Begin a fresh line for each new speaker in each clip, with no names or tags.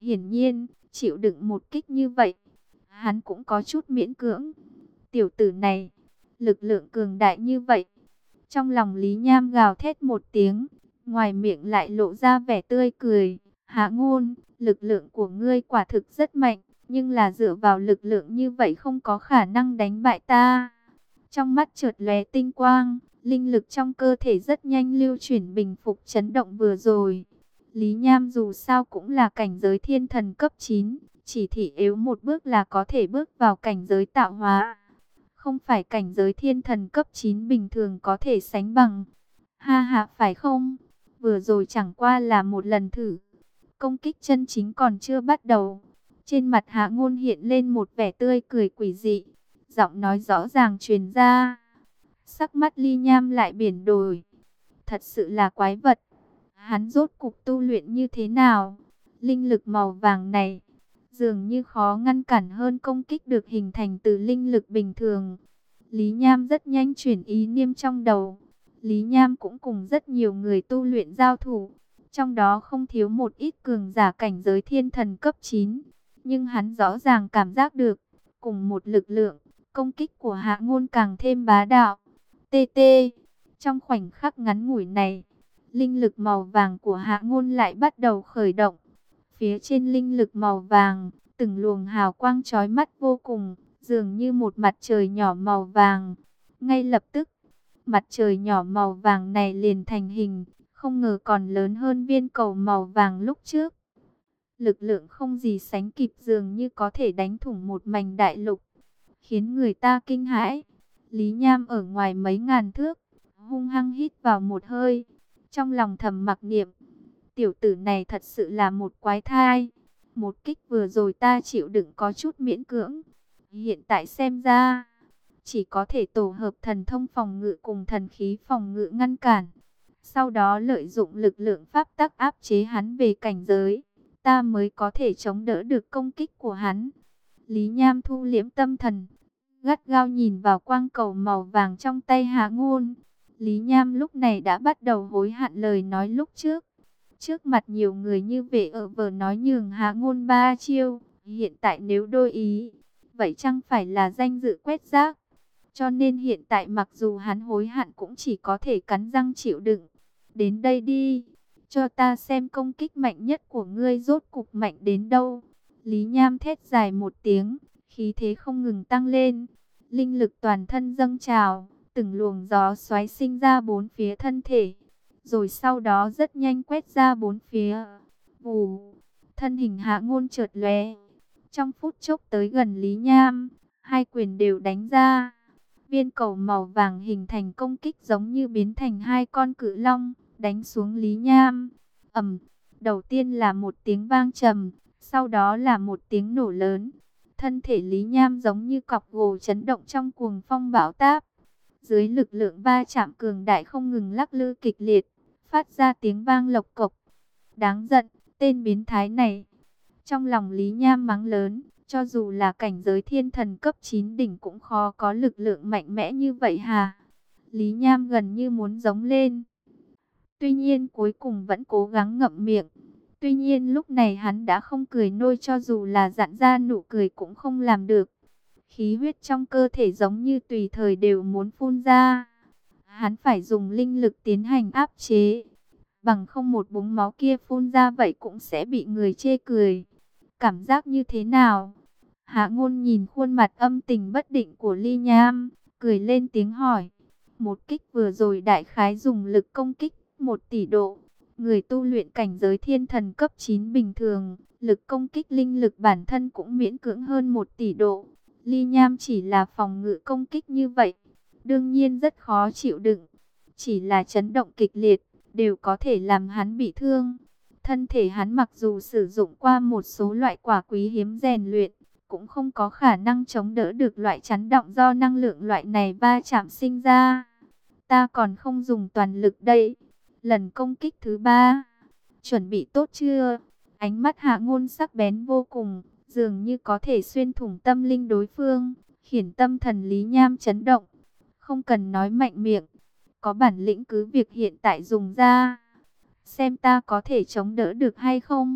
Hiển nhiên, chịu đựng một kích như vậy, hắn cũng có chút miễn cưỡng. Tiểu tử này, lực lượng cường đại như vậy. Trong lòng Lý Nham gào thét một tiếng, ngoài miệng lại lộ ra vẻ tươi cười. Hạ Ngôn, lực lượng của ngươi quả thực rất mạnh, nhưng là dựa vào lực lượng như vậy không có khả năng đánh bại ta. Trong mắt chợt lóe tinh quang, linh lực trong cơ thể rất nhanh lưu chuyển bình phục chấn động vừa rồi. Lý Nham dù sao cũng là cảnh giới thiên thần cấp 9, chỉ thị yếu một bước là có thể bước vào cảnh giới tạo hóa. Không phải cảnh giới thiên thần cấp 9 bình thường có thể sánh bằng. Ha ha, phải không? Vừa rồi chẳng qua là một lần thử. Công kích chân chính còn chưa bắt đầu. Trên mặt Hạ Ngôn hiện lên một vẻ tươi cười quỷ dị. Giọng nói rõ ràng truyền ra. Sắc mắt Ly Nham lại biển đổi. Thật sự là quái vật. Hắn rốt cục tu luyện như thế nào? Linh lực màu vàng này dường như khó ngăn cản hơn công kích được hình thành từ linh lực bình thường. Lý Nham rất nhanh chuyển ý niệm trong đầu. Lý Nham cũng cùng rất nhiều người tu luyện giao thủ, trong đó không thiếu một ít cường giả cảnh giới thiên thần cấp 9. Nhưng hắn rõ ràng cảm giác được, cùng một lực lượng, công kích của Hạ Ngôn càng thêm bá đạo. TT, trong khoảnh khắc ngắn ngủi này, linh lực màu vàng của Hạ Ngôn lại bắt đầu khởi động. Phía trên linh lực màu vàng, từng luồng hào quang chói mắt vô cùng, dường như một mặt trời nhỏ màu vàng. Ngay lập tức, mặt trời nhỏ màu vàng này liền thành hình, không ngờ còn lớn hơn viên cầu màu vàng lúc trước. Lực lượng không gì sánh kịp, dường như có thể đánh thủng một mảnh đại lục, khiến người ta kinh hãi. Lý Nham ở ngoài mấy ngàn thước, hung hăng hít vào một hơi, trong lòng thầm mặc niệm. Tiểu tử này thật sự là một quái thai. Một kích vừa rồi ta chịu đựng có chút miễn cưỡng. Hiện tại xem ra, chỉ có thể tổ hợp thần thông phòng ngự cùng thần khí phòng ngự ngăn cản. Sau đó lợi dụng lực lượng pháp tắc áp chế hắn về cảnh giới. Ta mới có thể chống đỡ được công kích của hắn. Lý Nham thu liễm tâm thần, gắt gao nhìn vào quang cầu màu vàng trong tay Hạ Ngôn. Lý Nham lúc này đã bắt đầu hối hận lời nói lúc trước. Trước mặt nhiều người như vậy ở vờ nói nhường Hạ Ngôn 3 chiêu, hiện tại nếu đôi ý, vậy chẳng phải là danh dự quét rác. Cho nên hiện tại mặc dù hắn hối hận cũng chỉ có thể cắn răng chịu đựng. Đến đây đi, cho ta xem công kích mạnh nhất của ngươi rốt cục mạnh đến đâu. Lý Nham thét dài một tiếng, khí thế không ngừng tăng lên. Linh lực toàn thân dâng trào, từng luồng gió xoáy sinh ra bốn phía thân thể. Rồi sau đó rất nhanh quét ra bốn phía. Vù, thân hình Hạ Ngôn chợt lóe, trong phút chốc tới gần Lý Nham, hai quyền đều đánh ra. Viên cầu màu vàng hình thành công kích giống như biến thành hai con cự long, đánh xuống Lý Nham. Ầm, đầu tiên là một tiếng vang trầm, sau đó là một tiếng nổ lớn. Thân thể Lý Nham giống như cọc gỗ chấn động trong cuồng phong bão táp. Dưới lực lượng va chạm cường đại không ngừng lắc lư kịch liệt, phát ra tiếng vang lộc cộc. Đáng giận, tên biến thái này. Trong lòng Lý Nham mắng lớn, cho dù là cảnh giới thiên thần cấp 9 đỉnh cũng khó có lực lượng mạnh mẽ như vậy hà. Lý Nham gần như muốn giống lên. Tuy nhiên cuối cùng vẫn cố gắng ngậm miệng. Tuy nhiên lúc này hắn đã không cười nôi, cho dù là dặn ra nụ cười cũng không làm được. Khí huyết trong cơ thể giống như tùy thời đều muốn phun ra. Hắn phải dùng linh lực tiến hành áp chế. Bằng không một búng máu kia phun ra vậy cũng sẽ bị người chê cười. Cảm giác như thế nào? Hạ Ngôn nhìn khuôn mặt âm tình bất định của Ly Nham, cười lên tiếng hỏi. Một kích vừa rồi đại khái dùng lực công kích 1 tỷ độ. Người tu luyện cảnh giới thiên thần cấp 9 bình thường, lực công kích linh lực bản thân cũng miễn cưỡng hơn 1 tỷ độ. Ly Nham chỉ là phòng ngự công kích như vậy, đương nhiên rất khó chịu đựng. Chỉ là chấn động kịch liệt, đều có thể làm hắn bị thương. Thân thể hắn mặc dù sử dụng qua một số loại quả quý hiếm rèn luyện, cũng không có khả năng chống đỡ được loại chấn động do năng lượng loại này va chạm sinh ra. Ta còn không dùng toàn lực đây. Lần công kích thứ 3, chuẩn bị tốt chưa? Ánh mắt Hạ Ngôn sắc bén vô cùng, dường như có thể xuyên thủng tâm linh đối phương, khiến tâm thần Lý Nham chấn động. Không cần nói mạnh miệng, có bản lĩnh cứ việc hiện tại dùng ra. Xem ta có thể chống đỡ được hay không?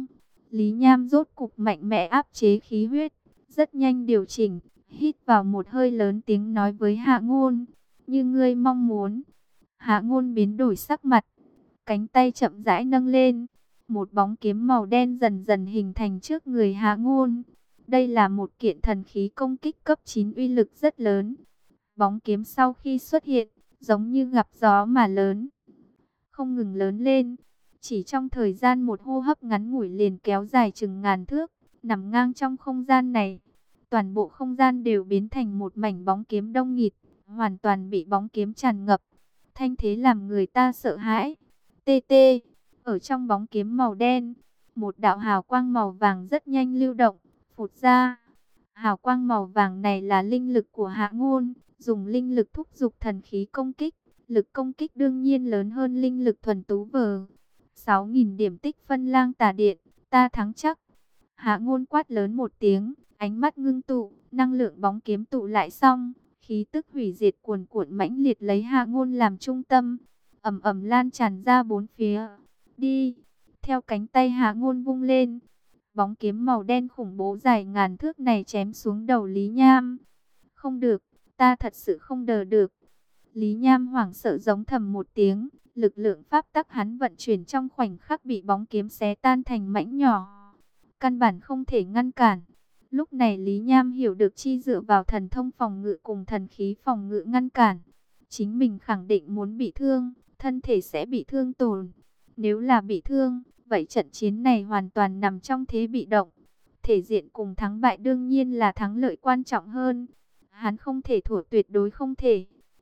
Lý Nham rốt cục mạnh mẽ áp chế khí huyết, rất nhanh điều chỉnh, hít vào một hơi lớn tiếng nói với Hạ Ngôn, như ngươi mong muốn. Hạ Ngôn biến đổi sắc mặt, cánh tay chậm rãi nâng lên, một bóng kiếm màu đen dần dần hình thành trước người Hạ Ngôn. Đây là một kiện thần khí công kích cấp 9 uy lực rất lớn. Bóng kiếm sau khi xuất hiện, giống như gặp gió mà lớn, không ngừng lớn lên. Chỉ trong thời gian một hô hấp ngắn ngủi liền kéo dài chừng ngàn thước, nằm ngang trong không gian này. Toàn bộ không gian đều biến thành một mảnh bóng kiếm đông nghịt, hoàn toàn bị bóng kiếm tràn ngập. Thanh thế làm người ta sợ hãi. Tê tê, ở trong bóng kiếm màu đen, một đạo hào quang màu vàng rất nhanh lưu động, phụt ra. Hào quang màu vàng này là linh lực của Hạ Ngôn, dùng linh lực thúc giục thần khí công kích. Lực công kích đương nhiên lớn hơn linh lực thuần tú vờ. 6.000 điểm tích phân lang tà điện, ta thắng chắc. Hạ Ngôn quát lớn một tiếng, ánh mắt ngưng tụ, năng lượng bóng kiếm tụ lại xong, khí tức hủy diệt cuồn cuộn mãnh liệt lấy Hạ Ngôn làm trung tâm, ầm ầm lan tràn ra bốn phía. Đi, theo cánh tay Hạ Ngôn vung lên, bóng kiếm màu đen khủng bố dài ngàn thước này chém xuống đầu Lý Nham. Không được, ta thật sự không đỡ được. Lý Nham hoảng sợ giống thầm một tiếng, lực lượng pháp tắc hắn vận chuyển trong khoảnh khắc bị bóng kiếm xé tan thành mảnh nhỏ. Căn bản không thể ngăn cản. Lúc này Lý Nham hiểu được chi dựa vào thần thông phòng ngự cùng thần khí phòng ngự ngăn cản. Chính mình khẳng định muốn bị thương, thân thể sẽ bị thương tổn. Nếu là bị thương, vậy trận chiến này hoàn toàn nằm trong thế bị động. Thể diện cùng thắng bại đương nhiên là thắng lợi quan trọng hơn. Hắn không thể thua, tuyệt đối không thể.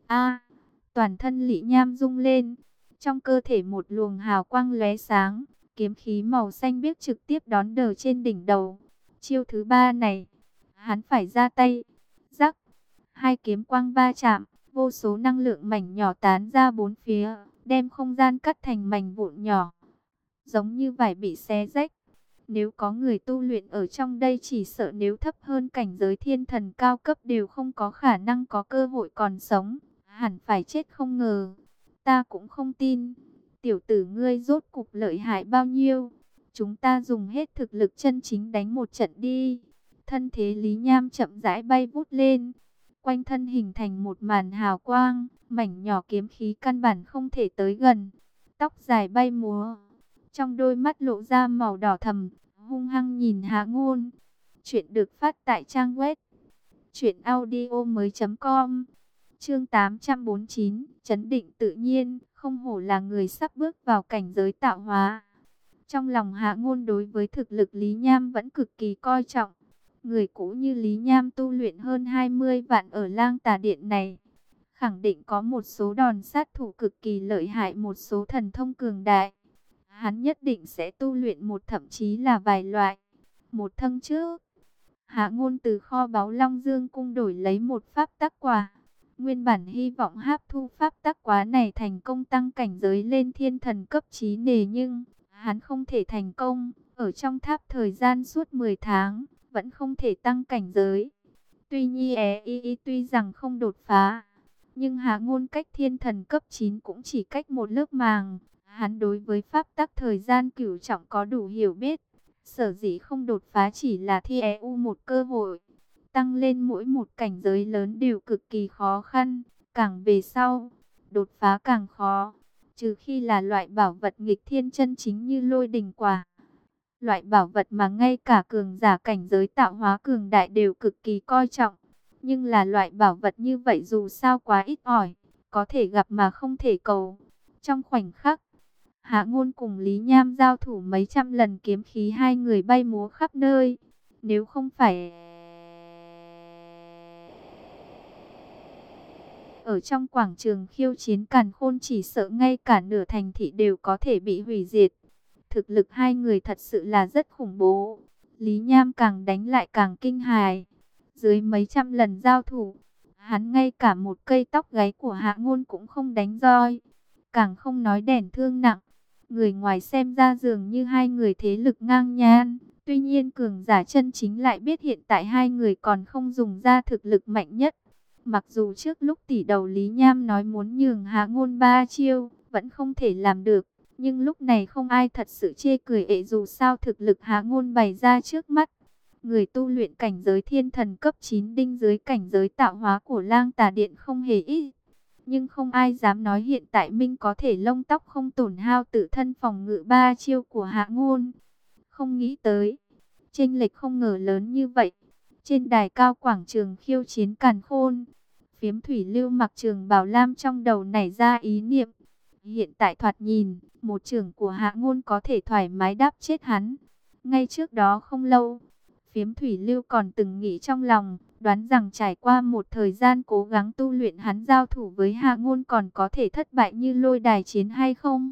Toàn thân Lý Nham rung lên, trong cơ thể một luồng hào quang lóe sáng, kiếm khí màu xanh biếc trực tiếp đón đỡ trên đỉnh đầu. Chiêu thứ ba này, hắn phải ra tay. Rắc, hai kiếm quang va chạm, vô số năng lượng mảnh nhỏ tán ra bốn phía, đem không gian cắt thành mảnh vụn nhỏ, giống như vải bị xé rách. Nếu có người tu luyện ở trong đây, chỉ sợ nếu thấp hơn cảnh giới thiên thần cao cấp đều không có khả năng có cơ hội còn sống, hẳn phải chết không ngờ. Ta cũng không tin. Tiểu tử ngươi rốt cục lợi hại bao nhiêu? Chúng ta dùng hết thực lực chân chính đánh một trận đi. Thân thế Lý Nham chậm rãi bay vút lên, quanh thân hình thành một màn hào quang, mảnh nhỏ kiếm khí căn bản không thể tới gần. Tóc dài bay múa, trong đôi mắt lộ ra màu đỏ thẫm, hung hăng nhìn Hạ Ngôn. Chuyện được phát tại trang web truyệnaudiomoi.com. Chương 849, trấn định tự nhiên, không hổ là người sắp bước vào cảnh giới tạo hóa. Trong lòng Hạ Ngôn đối với thực lực Lý Nham vẫn cực kỳ coi trọng. Người cũ như Lý Nham tu luyện hơn 20 vạn ở Lang Tà Điện này, khẳng định có một số đòn sát thủ cực kỳ lợi hại, một số thần thông cường đại. Hắn nhất định sẽ tu luyện một, thậm chí là vài loại. Một thân trước, Hạ Ngôn từ kho báu Long Dương cung đổi lấy một pháp tắc quả. Nguyên bản hy vọng hấp thu pháp tắc quá này thành công tăng cảnh giới lên thiên thần cấp 9 nề, nhưng hắn không thể thành công. Ở trong tháp thời gian suốt 10 tháng, vẫn không thể tăng cảnh giới. Tuy rằng không đột phá, nhưng Hạ Ngôn cách thiên thần cấp 9 cũng chỉ cách một lớp màng. Hắn đối với pháp tắc thời gian cửu trọng có đủ hiểu biết. Sở dĩ không đột phá chỉ là thi một cơ hội. Tăng lên mỗi một cảnh giới lớn đều cực kỳ khó khăn, càng về sau, đột phá càng khó, trừ khi là loại bảo vật nghịch thiên chân chính như lôi đình quả. Loại bảo vật mà ngay cả cường giả cảnh giới tạo hóa cường đại đều cực kỳ coi trọng. Nhưng là loại bảo vật như vậy dù sao quá ít ỏi, có thể gặp mà không thể cầu. Trong khoảnh khắc, Hạ Ngôn cùng Lý Nham giao thủ mấy trăm lần, kiếm khí hai người bay múa khắp nơi. Nếu không phải ở trong quảng trường khiêu chiến càn khôn, chỉ sợ ngay cả nửa thành thị đều có thể bị hủy diệt. Thực lực hai người thật sự là rất khủng bố. Lý Nham càng đánh lại càng kinh hài. Dưới mấy trăm lần giao thủ, hắn ngay cả một cây tóc gáy của Hạ Ngôn cũng không đánh roi, càng không nói đền thương nặng. Người ngoài xem ra dường như hai người thế lực ngang nhan. Tuy nhiên cường giả chân chính lại biết hiện tại hai người còn không dùng ra thực lực mạnh nhất. Mặc dù trước lúc tỷ đầu Lý Nham nói muốn nhường Hạ Ngôn 3 chiêu, vẫn không thể làm được. Nhưng lúc này không ai thật sự chê cười ệ, dù sao thực lực Hạ Ngôn bày ra trước mắt. Người tu luyện cảnh giới thiên thần cấp 9 đinh dưới cảnh giới tạo hóa của Lang Tà Điện không hề ít. Nhưng không ai dám nói hiện tại Minh có thể lông tóc không tổn hao tự thân phòng ngự 3 chiêu của Hạ Ngôn. Không nghĩ tới, chênh lệch không ngờ lớn như vậy. Trên đài cao quảng trường khiêu chiến càn khôn, Phiếm Thủy Lưu mặc trường bào lam trong đầu nảy ra ý niệm. Hiện tại thoạt nhìn, một trường của Hạ Ngôn có thể thoải mái đáp chết hắn. Ngay trước đó không lâu, Phiếm Thủy Lưu còn từng nghĩ trong lòng, đoán rằng trải qua một thời gian cố gắng tu luyện, hắn giao thủ với Hạ Ngôn còn có thể thất bại như lôi đài chiến hay không.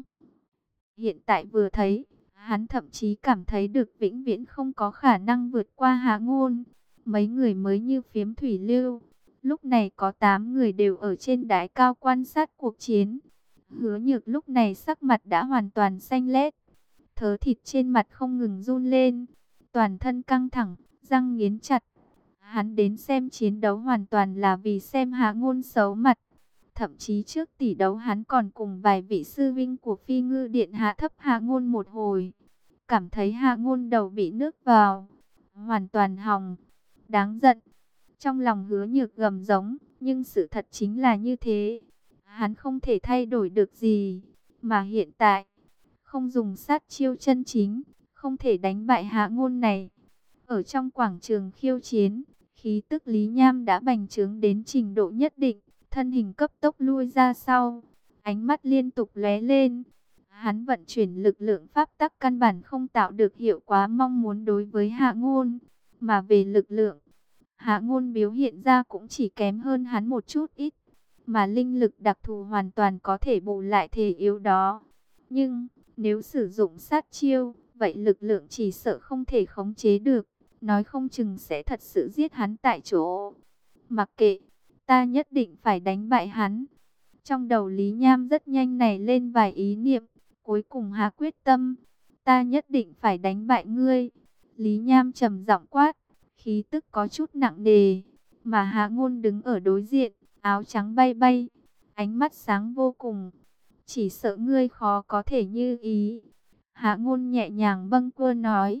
Hiện tại vừa thấy, hắn thậm chí cảm thấy được vĩnh viễn không có khả năng vượt qua Hạ Ngôn. Mấy người mới như Phiếm Thủy Lưu, lúc này có 8 người đều ở trên đài cao quan sát cuộc chiến. Hứa Nhược lúc này sắc mặt đã hoàn toàn xanh lét, thớ thịt trên mặt không ngừng run lên, toàn thân căng thẳng, răng nghiến chặt. Hắn đến xem chiến đấu hoàn toàn là vì xem Hạ Ngôn xấu mặt. Thậm chí trước tỷ đấu hắn còn cùng vài vị sư vinh của Phi Ngư Điện hạ thấp Hạ Ngôn một hồi. Cảm thấy Hạ Ngôn đầu bị nước vào, hoàn toàn hỏng. Đáng giận. Trong lòng Hứa Nhược gầm giống, nhưng sự thật chính là như thế. Hắn không thể thay đổi được gì, mà hiện tại không dùng sát chiêu chân chính, không thể đánh bại Hạ Ngôn này. Ở trong quảng trường khiêu chiến, khí tức Lý Nham đã bành trướng đến trình độ nhất định, thân hình cấp tốc lui ra sau, ánh mắt liên tục lóe lên. Hắn vận chuyển lực lượng pháp tắc căn bản không tạo được hiệu quả mong muốn đối với Hạ Ngôn, mà về lực lượng, Hạ Ngôn biểu hiện ra cũng chỉ kém hơn hắn một chút ít, mà linh lực đặc thù hoàn toàn có thể bù lại thể yếu đó. Nhưng nếu sử dụng sát chiêu, vậy lực lượng chỉ sợ không thể khống chế được, nói không chừng sẽ thật sự giết hắn tại chỗ. Mặc kệ, ta nhất định phải đánh bại hắn. Trong đầu Lý Nham rất nhanh nảy lên vài ý niệm, cuối cùng hạ quyết tâm, ta nhất định phải đánh bại ngươi. Lý Nham trầm giọng quát, khí tức có chút nặng nề, mà Hạ Ngôn đứng ở đối diện, áo trắng bay bay, ánh mắt sáng vô cùng. Chỉ sợ ngươi khó có thể như ý. Hạ Ngôn nhẹ nhàng bâng quơ nói.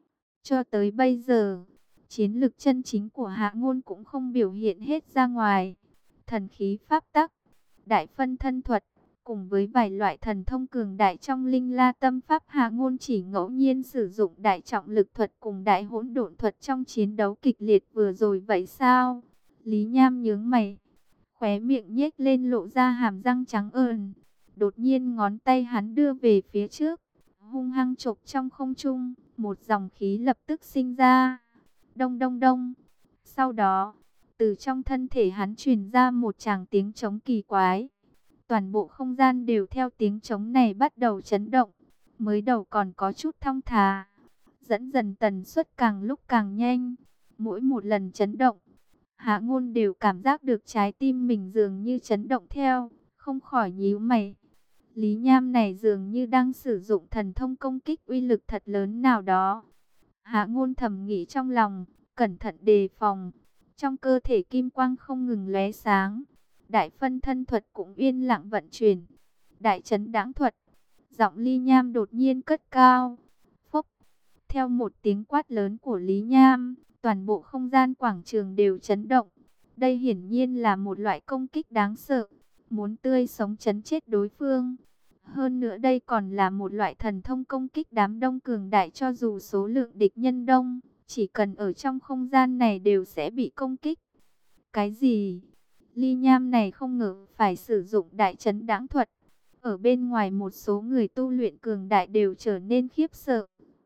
Cho tới bây giờ, chiến lực chân chính của Hạ Ngôn cũng không biểu hiện hết ra ngoài. Thần khí pháp tắc, đại phân thân thuật, cùng với vài loại thần thông cường đại trong linh la tâm pháp, Hạ Ngôn chỉ ngẫu nhiên sử dụng đại trọng lực thuật cùng đại hỗn độn thuật trong chiến đấu kịch liệt vừa rồi vậy sao? Lý Nham nhướng mày, khóe miệng nhếch lên lộ ra hàm răng trắng ờn. Đột nhiên ngón tay hắn đưa về phía trước, hung hăng chộp trong không trung, một dòng khí lập tức sinh ra. Đông đông đông. Sau đó, từ trong thân thể hắn truyền ra một tràng tiếng trống kỳ quái. Toàn bộ không gian đều theo tiếng trống này bắt đầu chấn động. Mới đầu còn có chút thong thả, dẫn dần tần suất càng lúc càng nhanh. Mỗi một lần chấn động, Hạ Ngôn đều cảm giác được trái tim mình dường như chấn động theo, không khỏi nhíu mày. Lý Nham này dường như đang sử dụng thần thông công kích uy lực thật lớn nào đó. Hạ Ngôn thầm nghĩ trong lòng, cẩn thận đề phòng. Trong cơ thể kim quang không ngừng lóe sáng, đại phân thân thuật cũng yên lặng vận chuyển. Đại chấn đãng thuật, giọng Lý Nham đột nhiên cất cao. Phốc, theo một tiếng quát lớn của Lý Nham, toàn bộ không gian quảng trường đều chấn động. Đây hiển nhiên là một loại công kích đáng sợ, muốn tươi sống chấn chết đối phương. Hơn nữa đây còn là một loại thần thông công kích đám đông cường đại, cho dù số lượng địch nhân đông, chỉ cần ở trong không gian này đều sẽ bị công kích. Cái gì? Ly Nham này không ngờ phải sử dụng đại chấn đãng thuật. Ở bên ngoài một số người tu luyện cường đại đều trở nên khiếp sợ,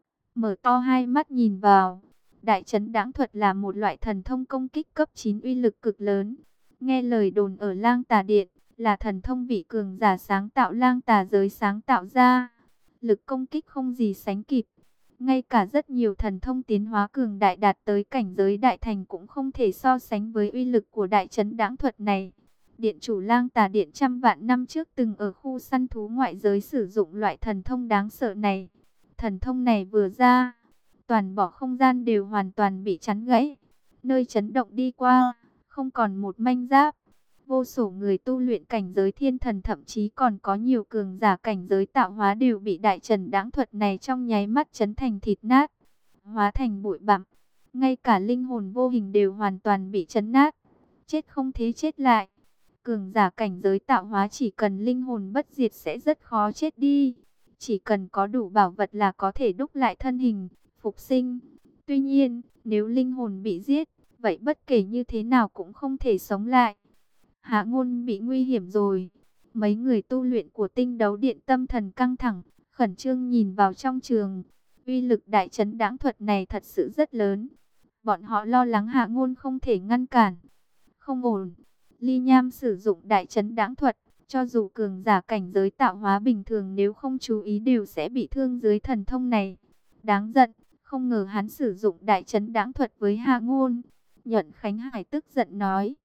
mở to hai mắt nhìn vào. Đại chấn đãng thuật là một loại thần thông công kích cấp 9 uy lực cực lớn. Nghe lời đồn ở Lang Tà Điện, là thần thông vị cường giả sáng tạo Lang Tà giới sáng tạo ra. Lực công kích không gì sánh kịp. Ngay cả rất nhiều thần thông tiến hóa cường đại đạt tới cảnh giới đại thành cũng không thể so sánh với uy lực của đại chấn đãng thuật này. Điện chủ Lang Tà Điện trăm vạn năm trước từng ở khu săn thú ngoại giới sử dụng loại thần thông đáng sợ này. Thần thông này vừa ra, toàn bộ không gian đều hoàn toàn bị chắn gãy. Nơi chấn động đi qua, không còn một manh giáp. Vô số người tu luyện cảnh giới thiên thần, thậm chí còn có nhiều cường giả cảnh giới tạo hóa đều bị đại trần đãng thuật này trong nháy mắt chấn thành thịt nát, hóa thành bụi bặm. Ngay cả linh hồn vô hình đều hoàn toàn bị chấn nát, chết không thế chết lại. Cường giả cảnh giới tạo hóa chỉ cần linh hồn bất diệt sẽ rất khó chết đi. Chỉ cần có đủ bảo vật là có thể đúc lại thân hình, phục sinh. Tuy nhiên, nếu linh hồn bị giết, vậy bất kể như thế nào cũng không thể sống lại. Hạ Ngôn bị nguy hiểm rồi. Mấy người tu luyện của Tinh Đấu Điện tâm thần căng thẳng, khẩn trương nhìn vào trong trường. Uy lực đại trấn đãng thuật này thật sự rất lớn. Bọn họ lo lắng Hạ Ngôn không thể ngăn cản. Không ổn. Ly Nham sử dụng đại trấn đãng thuật, cho dù cường giả cảnh giới tạo hóa bình thường nếu không chú ý đều sẽ bị thương dưới thần thông này. Đáng giận, không ngờ hắn sử dụng đại trấn đãng thuật với Hạ Ngôn. Nhuận Khánh Hải tức giận nói: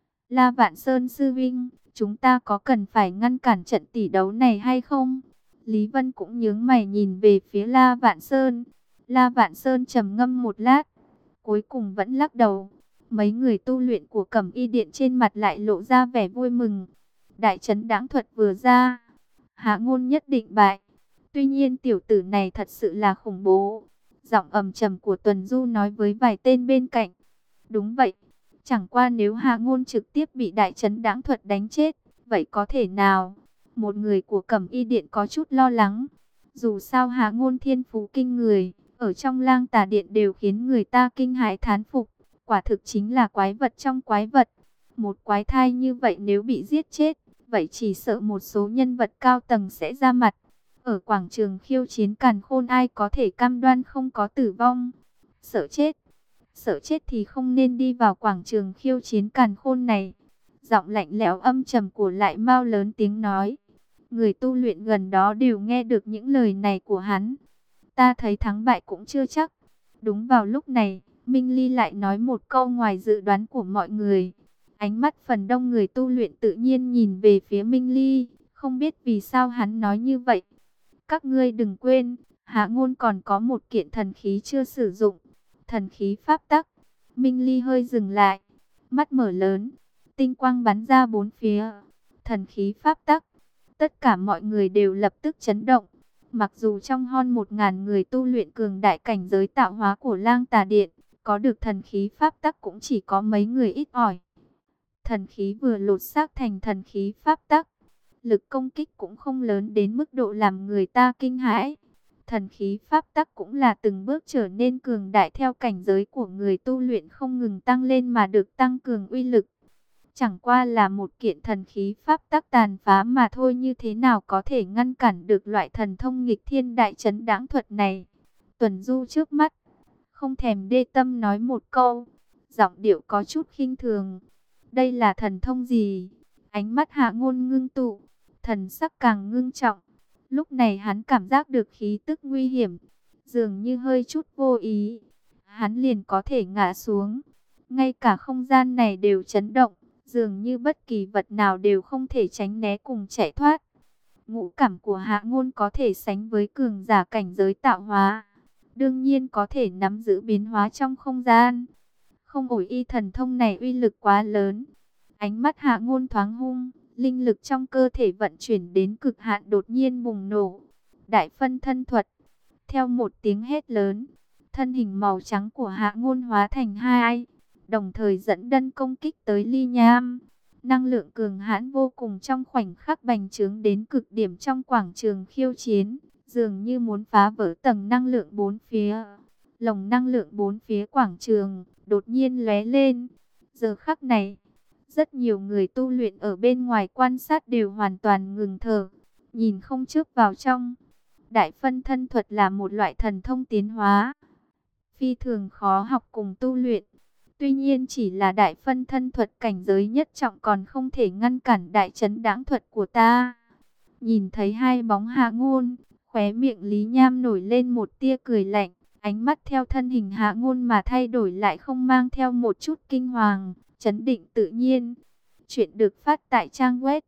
La Vạn Sơn sư vinh, chúng ta có cần phải ngăn cản trận tỷ đấu này hay không? Lý Vân cũng nhướng mày nhìn về phía La Vạn Sơn. La Vạn Sơn trầm ngâm một lát, cuối cùng vẫn lắc đầu. Mấy người tu luyện của Cẩm Y Điện trên mặt lại lộ ra vẻ vui mừng. Đại trấn đãng thuật vừa ra, Hạ Ngôn nhất định bại. Tuy nhiên tiểu tử này thật sự là khủng bố. Giọng ầm trầm của Tuần Du nói với vài tên bên cạnh. Đúng vậy, chẳng qua nếu Hạ Ngôn trực tiếp bị đại trấn đãng thuật đánh chết, vậy có thể nào? Một người của Cẩm Y Điện có chút lo lắng. Dù sao Hạ Ngôn thiên phú kinh người, ở trong Lang Tà Điện đều khiến người ta kinh hãi thán phục. Quả thực chính là quái vật trong quái vật. Một quái thai như vậy nếu bị giết chết, vậy chỉ sợ một số nhân vật cao tầng sẽ ra mặt. Ở quảng trường khiêu chiến càn khôn ai có thể cam đoan không có tử vong? Sợ chết. Sợ chết thì không nên đi vào quảng trường khiêu chiến càn khôn này. Giọng lạnh lẽo âm trầm của Lại Mao lớn tiếng nói. Người tu luyện gần đó đều nghe được những lời này của hắn. Ta thấy thắng bại cũng chưa chắc. Đúng vào lúc này, Minh Ly lại nói một câu ngoài dự đoán của mọi người. Ánh mắt phần đông người tu luyện tự nhiên nhìn về phía Minh Ly, không biết vì sao hắn nói như vậy. Các ngươi đừng quên, Hạ Ngôn còn có một kiện thần khí chưa sử dụng. Thần khí pháp tắc. Minh Ly hơi dừng lại, mắt mở lớn, tinh quang bắn ra bốn phía. Thần khí pháp tắc. Tất cả mọi người đều lập tức chấn động. Mặc dù trong hơn 1000 người tu luyện cường đại cảnh giới tạo hóa của Lang Tà Điện, có được thần khí pháp tắc cũng chỉ có mấy người ít ỏi. Thần khí vừa lột xác thành thần khí pháp tắc, lực công kích cũng không lớn đến mức độ làm người ta kinh hãi. Thần khí pháp tắc cũng là từng bước trở nên cường đại theo cảnh giới của người tu luyện không ngừng tăng lên mà được tăng cường uy lực. Chẳng qua là một kiện thần khí pháp tắc tàn phá mà thôi, như thế nào có thể ngăn cản được loại thần thông nghịch thiên đại trấn đãng thuật này. Tuần Du trước mắt, không thèm đê tâm nói một câu, giọng điệu có chút khinh thường. Đây là thần thông gì? Ánh mắt Hạ Ngôn ngưng tụ, thần sắc càng ngưng trọng. Lúc này hắn cảm giác được khí tức nguy hiểm, dường như hơi chút vô ý, hắn liền có thể ngã xuống. Ngay cả không gian này đều chấn động, dường như bất kỳ vật nào đều không thể tránh né cùng chạy thoát. Ngũ cảm của Hạ Ngôn có thể sánh với cường giả cảnh giới tạo hóa, đương nhiên có thể nắm giữ biến hóa trong không gian. Không ổi y thần thông này uy lực quá lớn. Ánh mắt Hạ Ngôn thoáng hung, linh lực trong cơ thể vận chuyển đến cực hạn đột nhiên bùng nổ. Đại phân thân thuật. Theo một tiếng hét lớn, thân hình màu trắng của Hạ Ngôn hóa thành hai, đồng thời dẫn đân công kích tới Ly Nham. Năng lượng cường hãn vô cùng trong khoảnh khắc bành trướng đến cực điểm trong quảng trường khiêu chiến, dường như muốn phá vỡ tầng năng lượng bốn phía. Lồng năng lượng bốn phía quảng trường đột nhiên lóe lên. Giờ khắc này, rất nhiều người tu luyện ở bên ngoài quan sát đều hoàn toàn ngừng thở, nhìn không chớp vào trong. Đại phân thân thuật là một loại thần thông tiến hóa, phi thường khó học cùng tu luyện. Tuy nhiên chỉ là đại phân thân thuật cảnh giới nhất trọng còn không thể ngăn cản đại trấn đãng thuật của ta. Nhìn thấy hai bóng Hạ Ngôn, khóe miệng Lý Nham nổi lên một tia cười lạnh. Ánh mắt theo thân hình Hạ Ngôn mà thay đổi lại không mang theo một chút kinh hoàng, chấn định tự nhiên. Chuyện được phát tại trang web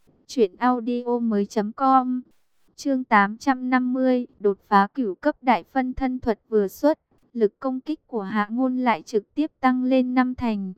truyệnaudiomoi.com. Chương 850, đột phá cửu cấp đại phân thân thuật vừa xuất, lực công kích của Hạ Ngôn lại trực tiếp tăng lên 5 thành.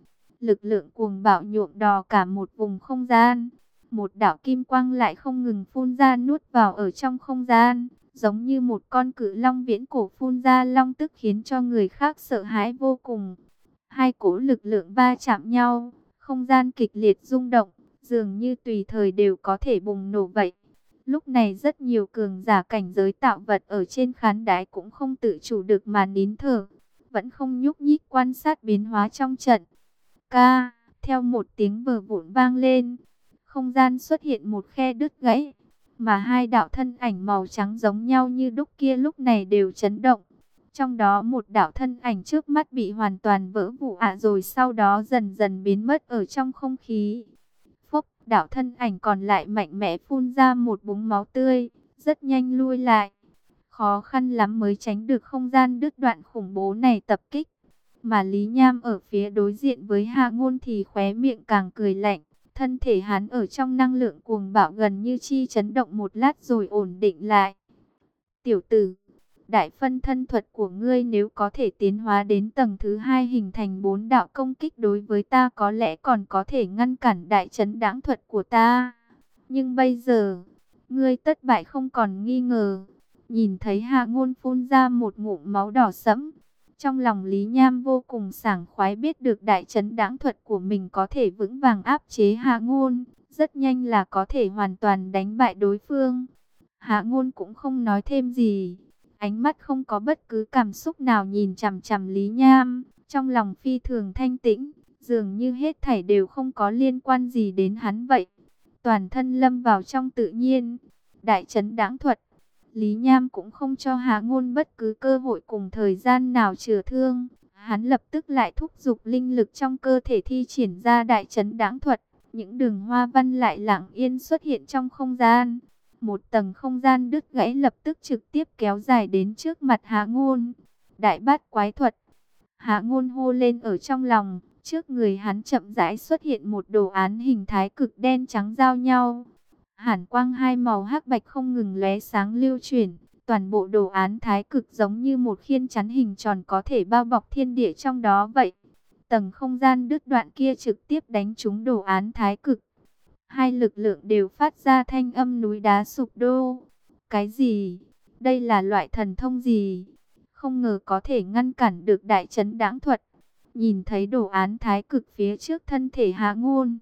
Lực lượng cuồng bạo nhuộm đỏ cả một vùng không gian. Một đạo kim quang lại không ngừng phun ra nuốt vào ở trong không gian, giống như một con cự long viễn cổ phun ra long tức khiến cho người khác sợ hãi vô cùng. Hai cỗ lực lượng va chạm nhau, không gian kịch liệt rung động, dường như tùy thời đều có thể bùng nổ vậy. Lúc này rất nhiều cường giả cảnh giới tạo vật ở trên khán đài cũng không tự chủ được mà nín thở, vẫn không nhúc nhích quan sát biến hóa trong trận. Ca, theo một tiếng vờ vụn vang lên, không gian xuất hiện một khe đứt gãy, mà hai đạo thân ảnh màu trắng giống nhau như đúc kia lúc này đều chấn động. Trong đó một đạo thân ảnh trước mắt bị hoàn toàn vỡ vụn rồi sau đó dần dần biến mất ở trong không khí. Phốc, đạo thân ảnh còn lại mạnh mẽ phun ra một búng máu tươi, rất nhanh lui lại. Khó khăn lắm mới tránh được không gian đứt đoạn khủng bố này tập kích. Mà Lý Nham ở phía đối diện với Hạ Ngôn thì khóe miệng càng cười lạnh. Thân thể hắn ở trong năng lượng cuồng bạo gần như chi chấn động một lát rồi ổn định lại. Tiểu tử, đại phân thân thuật của ngươi nếu có thể tiến hóa đến tầng thứ 2 hình thành 4 đạo công kích đối với ta có lẽ còn có thể ngăn cản đại chấn đãng thuật của ta. Nhưng bây giờ, ngươi tất bại không còn nghi ngờ. Nhìn thấy Hạ Ngôn phun ra một ngụm máu đỏ sẫm, trong lòng Lý Nham vô cùng sảng khoái biết được đại chấn đãng thuật của mình có thể vững vàng áp chế Hạ Ngôn, rất nhanh là có thể hoàn toàn đánh bại đối phương. Hạ Ngôn cũng không nói thêm gì, ánh mắt không có bất cứ cảm xúc nào nhìn chằm chằm Lý Nham, trong lòng phi thường thanh tĩnh, dường như hết thảy đều không có liên quan gì đến hắn vậy. Toàn thân lâm vào trong tự nhiên, đại chấn đãng thuật. Lý Nham cũng không cho Hạ Ngôn bất cứ cơ hội cùng thời gian nào chữa thương. Hắn lập tức lại thúc giục linh lực trong cơ thể thi triển ra đại chấn đãng thuật. Những đường hoa văn lại lặng yên xuất hiện trong không gian. Một tầng không gian đứt gãy lập tức trực tiếp kéo dài đến trước mặt Hạ Ngôn. Đại bát quái thuật. Hạ Ngôn hô lên ở trong lòng. Trước người hắn chậm rãi xuất hiện một đồ án hình thái cực đen trắng giao nhau. Hàn quang hai màu hắc bạch không ngừng lóe sáng lưu chuyển, toàn bộ đồ án thái cực giống như một khiên chắn hình tròn có thể bao bọc thiên địa trong đó vậy. Tầng không gian đứt đoạn kia trực tiếp đánh trúng đồ án thái cực. Hai lực lượng đều phát ra thanh âm núi đá sụp đổ. Cái gì? Đây là loại thần thông gì? Không ngờ có thể ngăn cản được đại chấn đãng thuật. Nhìn thấy đồ án thái cực phía trước thân thể Hạ Ngôn,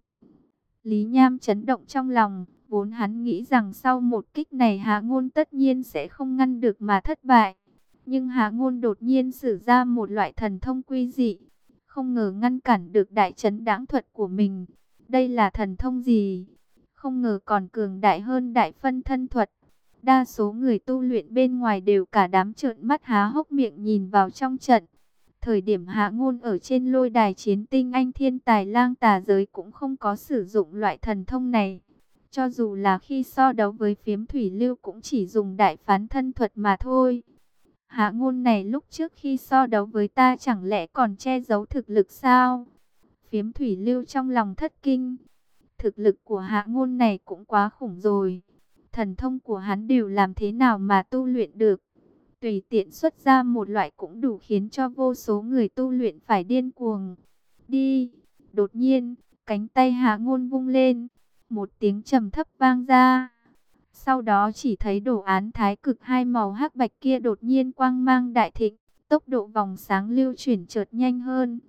Lý Nham chấn động trong lòng. Vốn hắn nghĩ rằng sau một kích này Hạ Ngôn tất nhiên sẽ không ngăn được mà thất bại. Nhưng Hạ Ngôn đột nhiên sử ra một loại thần thông quy dị. Không ngờ ngăn cản được đại chấn đãng thuật của mình. Đây là thần thông gì? Không ngờ còn cường đại hơn đại phân thân thuật. Đa số người tu luyện bên ngoài đều cả đám trợn mắt há hốc miệng nhìn vào trong trận. Thời điểm Hạ Ngôn ở trên lôi đài chiến tinh anh thiên tài lang tà giới cũng không có sử dụng loại thần thông này. Cho dù là khi so đấu với Phiếm Thủy Lưu cũng chỉ dùng đại phán thân thuật mà thôi. Hạ Ngôn này lúc trước khi so đấu với ta chẳng lẽ còn che giấu thực lực sao? Phiếm Thủy Lưu trong lòng thất kinh. Thực lực của Hạ Ngôn này cũng quá khủng rồi. Thần thông của hắn đều làm thế nào mà tu luyện được? Tùy tiện xuất ra một loại cũng đủ khiến cho vô số người tu luyện phải điên cuồng. Đi! Đột nhiên, cánh tay Hạ Ngôn vung lên. Một tiếng trầm thấp vang ra. Sau đó chỉ thấy đồ án thái cực hai màu hắc bạch kia đột nhiên quang mang đại thịnh. Tốc độ vòng sáng lưu chuyển chợt nhanh hơn.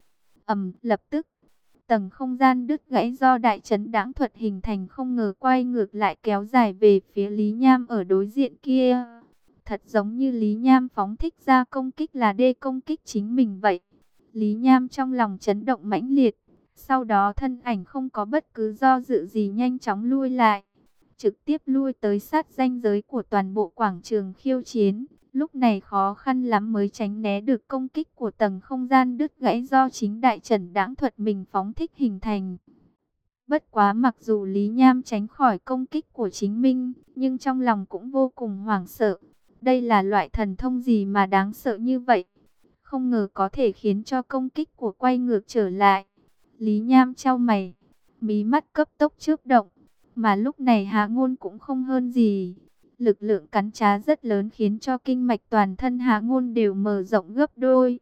Lập tức, tầng không gian đứt gãy do đại chấn đãng thuật hình thành không ngờ quay ngược lại kéo dài về phía Lý Nham ở đối diện kia. Thật giống như Lý Nham phóng thích ra công kích là đê công kích chính mình vậy. Lý Nham trong lòng chấn động mãnh liệt. Sau đó thân ảnh không có bất cứ do dự gì nhanh chóng lui lại. Trực tiếp lui tới sát ranh giới của toàn bộ quảng trường khiêu chiến. Lúc này khó khăn lắm mới tránh né được công kích của tầng không gian đứt gãy do chính đại trần đãng thuật mình phóng thích hình thành. Bất quá mặc dù Lý Nham tránh khỏi công kích của chính mình, nhưng trong lòng cũng vô cùng hoảng sợ. Đây là loại thần thông gì mà đáng sợ như vậy? Không ngờ có thể khiến cho công kích của quay ngược trở lại. Lý Nham chau mày, mí mắt cấp tốc chớp động, mà lúc này Hạ Ngôn cũng không hơn gì. Lực lượng cắn trá rất lớn khiến cho kinh mạch toàn thân Hạ Ngôn đều mở rộng gấp đôi.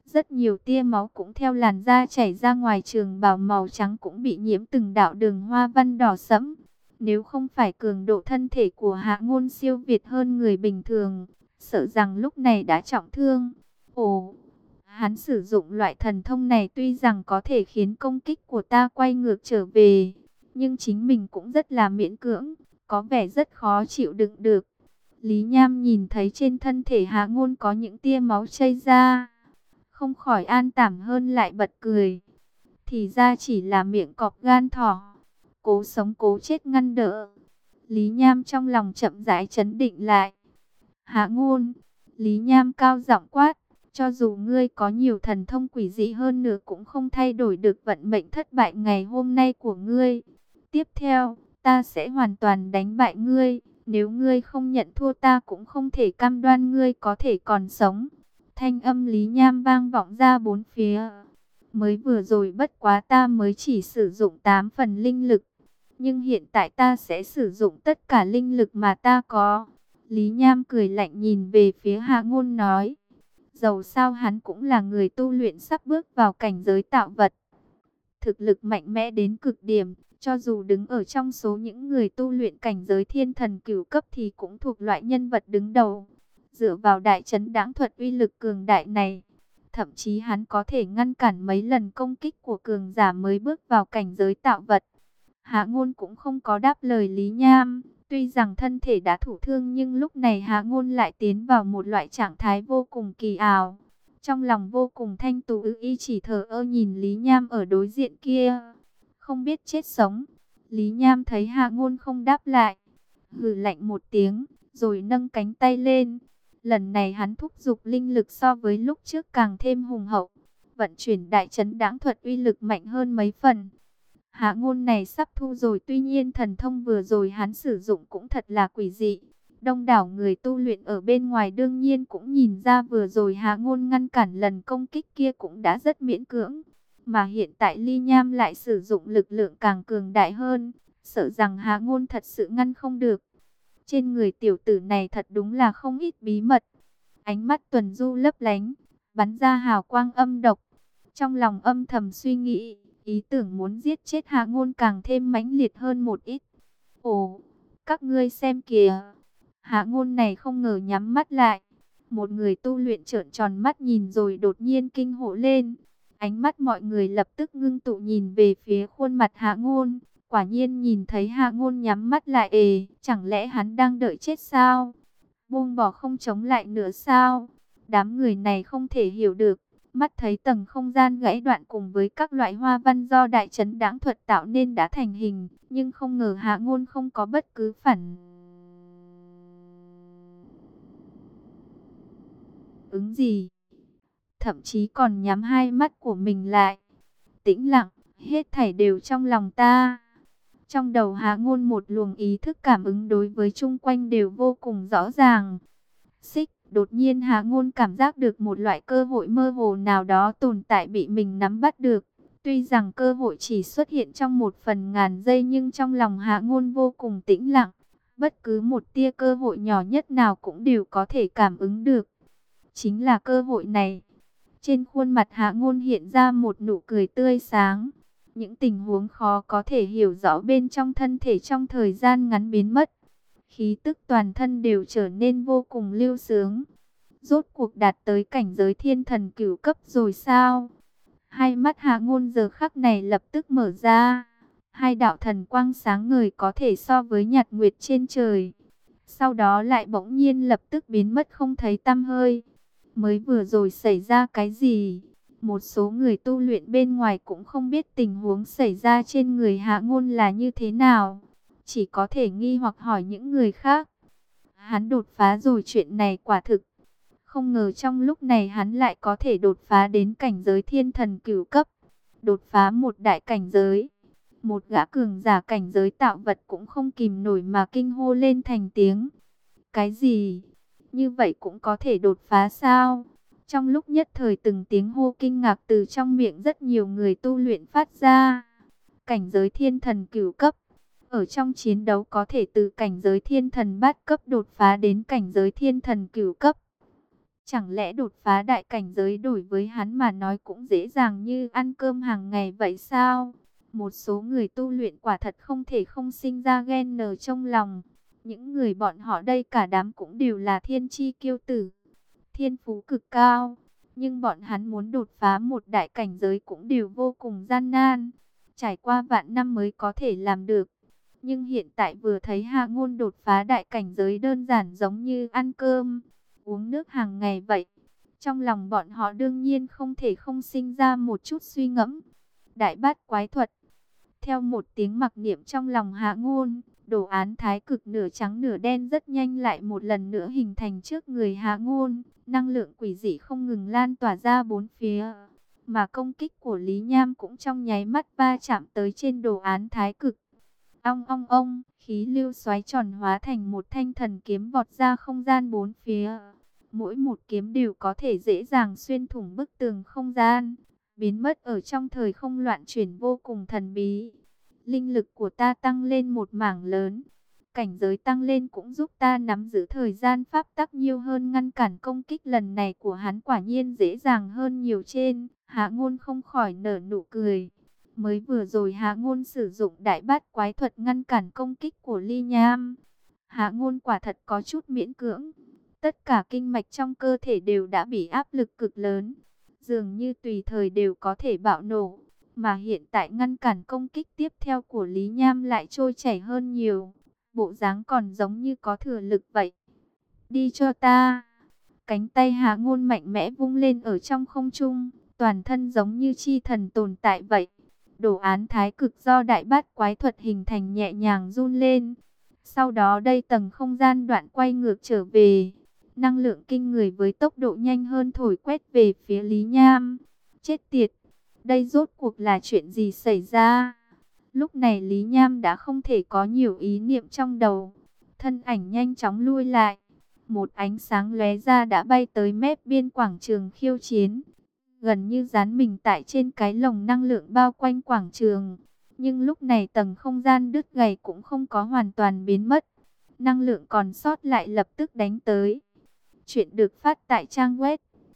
Rất nhiều tia máu cũng theo làn da chảy ra ngoài, trường bào màu trắng cũng bị nhiễm từng đạo đường hoa văn đỏ sẫm. Nếu không phải cường độ thân thể của Hạ Ngôn siêu việt hơn người bình thường, sợ rằng lúc này đã trọng thương. Ồ, hắn sử dụng loại thần thông này tuy rằng có thể khiến công kích của ta quay ngược trở về, nhưng chính mình cũng rất là miễn cưỡng, có vẻ rất khó chịu đựng được. Lý Nham nhìn thấy trên thân thể Hạ Ngôn có những tia máu chảy ra, không khỏi an tảm hơn lại bật cười. Thì ra chỉ là miệng cọp gan thỏ, cố sống cố chết ngăn đỡ. Lý Nham trong lòng chậm rãi trấn định lại. Hạ Ngôn, Lý Nham cao giọng quát, cho dù ngươi có nhiều thần thông quỷ dị hơn nữa cũng không thay đổi được vận mệnh thất bại ngày hôm nay của ngươi. Tiếp theo, ta sẽ hoàn toàn đánh bại ngươi. Nếu ngươi không nhận thua ta cũng không thể cam đoan ngươi có thể còn sống. Thanh âm Lý Nham vang vọng ra bốn phía. Mới vừa rồi bất quá ta mới chỉ sử dụng 8 phần linh lực, nhưng hiện tại ta sẽ sử dụng tất cả linh lực mà ta có. Lý Nham cười lạnh nhìn về phía Hạ Ngôn nói. Dầu sao hắn cũng là người tu luyện sắp bước vào cảnh giới tạo vật. Thực lực mạnh mẽ đến cực điểm, cho dù đứng ở trong số những người tu luyện cảnh giới thiên thần cửu cấp thì cũng thuộc loại nhân vật đứng đầu. Dựa vào đại trấn đãng thuật uy lực cường đại này, thậm chí hắn có thể ngăn cản mấy lần công kích của cường giả mới bước vào cảnh giới tạo vật. Hạ Ngôn cũng không có đáp lời Lý Nham. Tuy rằng thân thể đã thụ thương nhưng lúc này Hạ Ngôn lại tiến vào một loại trạng thái vô cùng kỳ ảo. Trong lòng vô cùng thanh tú, y chỉ thờ ơ nhìn Lý Nham ở đối diện kia, không biết chết sống. Lý Nham thấy Hạ Ngôn không đáp lại, hừ lạnh một tiếng, rồi nâng cánh tay lên. Lần này hắn thúc giục linh lực so với lúc trước càng thêm hùng hậu, vận chuyển đại trấn đãng thuật uy lực mạnh hơn mấy phần. Hạ Ngôn này sắp thu rồi, tuy nhiên thần thông vừa rồi hắn sử dụng cũng thật là quỷ dị. Đông đảo người tu luyện ở bên ngoài đương nhiên cũng nhìn ra vừa rồi Hạ Ngôn ngăn cản lần công kích kia cũng đã rất miễn cưỡng. Mà hiện tại Ly Nham lại sử dụng lực lượng càng cường đại hơn, sợ rằng Hạ Ngôn thật sự ngăn không được. Trên người tiểu tử này thật đúng là không ít bí mật. Ánh mắt Tuần Du lấp lánh, bắn ra hào quang âm độc. Trong lòng âm thầm suy nghĩ, ý tưởng muốn giết chết Hạ Ngôn càng thêm mãnh liệt hơn một ít. Ồ, các ngươi xem kìa. Hạ Ngôn này không ngờ nhắm mắt lại. Một người tu luyện trợn tròn mắt nhìn rồi đột nhiên kinh hô lên. Ánh mắt mọi người lập tức ngưng tụ nhìn về phía khuôn mặt Hạ Ngôn. Quả nhiên nhìn thấy Hạ Ngôn nhắm mắt lại, chẳng lẽ hắn đang đợi chết sao? Buông bỏ không chống lại nữa sao? Đám người này không thể hiểu được. Mắt thấy tầng không gian gãy đoạn cùng với các loại hoa văn do đại trấn đãng thuật tạo nên đã thành hình, nhưng không ngờ Hạ Ngôn không có bất cứ phản ứng gì, thậm chí còn nhắm hai mắt của mình lại. Tĩnh lặng, hết thảy đều trong lòng ta. Trong đầu Hạ Ngôn một luồng ý thức cảm ứng đối với chung quanh đều vô cùng rõ ràng. Xích, đột nhiên Hạ Ngôn cảm giác được một loại cơ hội mơ hồ nào đó tồn tại bị mình nắm bắt được. Tuy rằng cơ hội chỉ xuất hiện trong 1/1000 giây nhưng trong lòng Hạ Ngôn vô cùng tĩnh lặng. Bất cứ một tia cơ hội nhỏ nhất nào cũng đều có thể cảm ứng được. Chính là cơ hội này. Trên khuôn mặt Hạ Ngôn hiện ra một nụ cười tươi sáng. Những tình huống khó có thể hiểu rõ bên trong thân thể trong thời gian ngắn biến mất. Khí tức toàn thân đều trở nên vô cùng lưu sướng. Rốt cuộc đạt tới cảnh giới thiên thần cửu cấp rồi sao? Hai mắt Hạ Ngôn giờ khắc này lập tức mở ra. Hai đạo thần quang sáng ngời có thể so với nhật nguyệt trên trời. Sau đó lại bỗng nhiên lập tức biến mất không thấy tăm hơi. Mới vừa rồi xảy ra cái gì? Một số người tu luyện bên ngoài cũng không biết tình huống xảy ra trên người Hạ Ngôn là như thế nào. Chỉ có thể nghi hoặc hỏi những người khác. Hắn đột phá rồi, chuyện này quả thực. Không ngờ trong lúc này hắn lại có thể đột phá đến cảnh giới thiên thần cửu cấp. Đột phá một đại cảnh giới. Một gã cường giả cảnh giới tạo vật cũng không kìm nổi mà kinh hô lên thành tiếng. Cái gì? Như vậy cũng có thể đột phá sao? Trong lúc nhất thời từng tiếng hô kinh ngạc từ trong miệng rất nhiều người tu luyện phát ra. Cảnh giới thiên thần cửu cấp. Ở trong chiến đấu có thể từ cảnh giới thiên thần bát cấp đột phá đến cảnh giới thiên thần cửu cấp. Chẳng lẽ đột phá đại cảnh giới đối với hắn mà nói cũng dễ dàng như ăn cơm hàng ngày vậy sao? Một số người tu luyện quả thật không thể không sinh ra ghen nở trong lòng. Những người bọn họ đây cả đám cũng đều là thiên chi kiêu tử, thiên phú cực cao. Nhưng bọn hắn muốn đột phá một đại cảnh giới cũng đều vô cùng gian nan. Trải qua vạn năm mới có thể làm được. Nhưng hiện tại vừa thấy Hạ Ngôn đột phá đại cảnh giới đơn giản giống như ăn cơm, uống nước hàng ngày vậy. Trong lòng bọn họ đương nhiên không thể không sinh ra một chút suy ngẫm. Đại bát quái thuật. Theo một tiếng mặc niệm trong lòng Hạ Ngôn, đồ án thái cực nửa trắng nửa đen rất nhanh lại một lần nữa hình thành trước người Hạ Ngôn. Năng lượng quỷ dị không ngừng lan tỏa ra bốn phía. Mà công kích của Lý Nham cũng trong nháy mắt va chạm tới trên đồ án thái cực. Ong ong ong, khí lưu xoáy tròn hóa thành một thanh thần kiếm vọt ra không gian bốn phía. Mỗi một kiếm đều có thể dễ dàng xuyên thủng bức tường không gian, biến mất ở trong thời không loạn chuyển vô cùng thần bí. Linh lực của ta tăng lên một mảng lớn, cảnh giới tăng lên cũng giúp ta nắm giữ thời gian pháp tắc nhiều hơn, ngăn cản công kích lần này của hắn quả nhiên dễ dàng hơn nhiều trên. Hạ Ngôn không khỏi nở nụ cười. Mới vừa rồi Hạ Ngôn sử dụng đại bát quái thuật ngăn cản công kích của Ly Nham. Hạ Ngôn quả thật có chút miễn cưỡng. Tất cả kinh mạch trong cơ thể đều đã bị áp lực cực lớn, dường như tùy thời đều có thể bạo nổ. Mà hiện tại ngăn cản công kích tiếp theo của Lý Nham lại trôi chảy hơn nhiều. Bộ dáng còn giống như có thừa lực vậy. Đi cho ta. Cánh tay Hạ Ngôn mạnh mẽ vung lên ở trong không trung, toàn thân giống như chi thần tồn tại vậy. Đồ án thái cực do đại bát quái thuật hình thành nhẹ nhàng run lên. Sau đó đây tầng không gian đoạn quay ngược trở về. Năng lượng kinh người với tốc độ nhanh hơn thổi quét về phía Lý Nham. Chết tiệt, đây rốt cuộc là chuyện gì xảy ra? Lúc này Lý Nham đã không thể có nhiều ý niệm trong đầu. Thân ảnh nhanh chóng lui lại. Một ánh sáng lóe ra đã bay tới mép biên quảng trường khiêu chiến. Gần như dán mình tại trên cái lồng năng lượng bao quanh quảng trường. Nhưng lúc này tầng không gian đứt gãy cũng không có hoàn toàn biến mất. Năng lượng còn sót lại lập tức đánh tới. Chuyện được phát tại trang web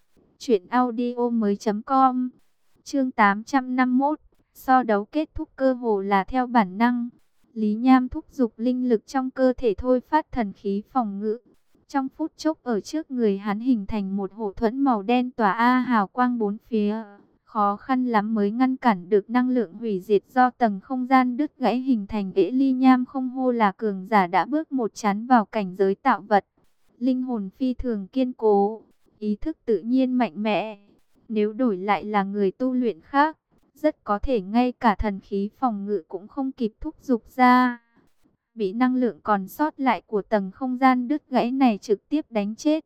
truyệnaudiomoi.com. Chương 851. So đấu kết thúc cơ hồ là theo bản năng. Lý Nham thúc giục linh lực trong cơ thể thôi phát thần khí phòng ngự. Trong phút chốc ở trước người hắn hình thành một hộ thuẫn màu đen tỏa hào quang bốn phía. Khó khăn lắm mới ngăn cản được năng lượng hủy diệt do tầng không gian đứt gãy hình thành. Lý Nham không hô là cường giả đã bước một chắn vào cảnh giới tạo vật. Linh hồn phi thường kiên cố, ý thức tự nhiên mạnh mẽ. Nếu đổi lại là người tu luyện khác, rất có thể ngay cả thần khí phòng ngự cũng không kịp thúc giục ra. Bị năng lượng còn sót lại của tầng không gian đứt gãy này trực tiếp đánh chết.